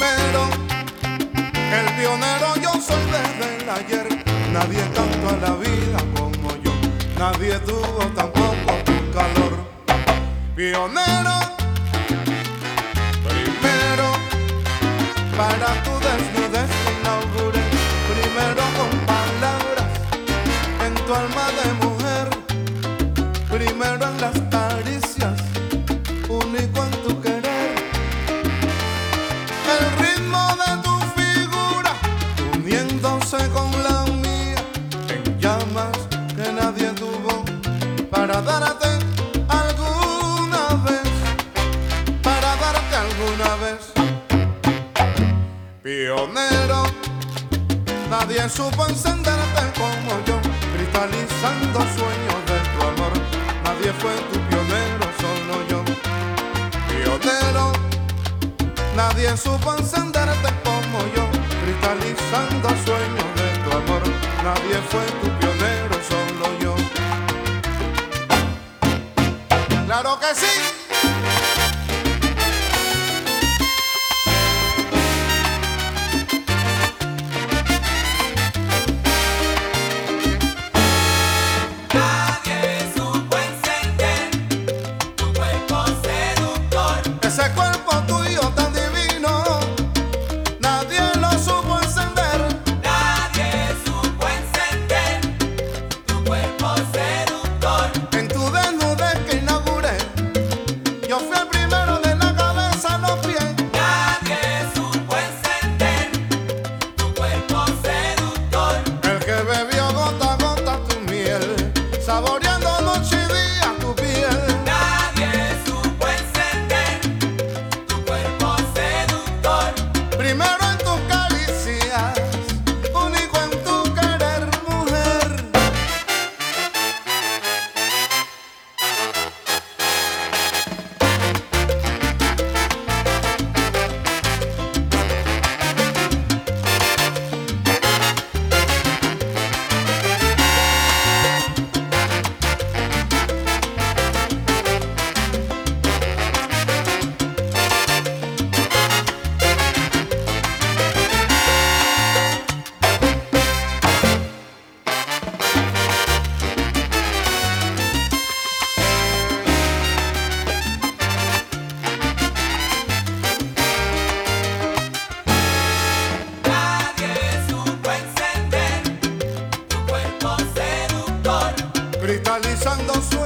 primero, el pionero yo soy desde el ayer. Nadie cantó a la vida como yo, nadie tuvo tampoco tu calor. Pionero, primero, para tu desnudez inauguré. Primero con palabras en tu alma de mujer. Primero en las caricias, único en tu querer. El ritmo de tu figura uniéndose con la mía en llamas que nadie tuvo para darte alguna vez, para darte alguna vez. Pionero, nadie supo encenderte como yo, cristalizando sueños de tu amor. Nadie fue tu pionero, solo yo. Pionero, nadie supo encenderte como yo, cristalizando sueños de tu amor. Nadie fue tu pionero, solo yo. ¡Claro que sí! Ese cuerpo tuyo tan divino, nadie lo supo encender. Nadie supo encender tu cuerpo seductor. En tu desnudez que inauguré, yo fui el primero de la cabeza a los pies. Nadie supo encender tu cuerpo seductor. El que bebió gota a gota tu miel, saboreando noche y día tu piel. Nadie supo encender tu cuerpo seductor. Primero en tus caricias, único en tu querer, mujer. Nadie supo encender tu cuerpo seductor. Cristalizando su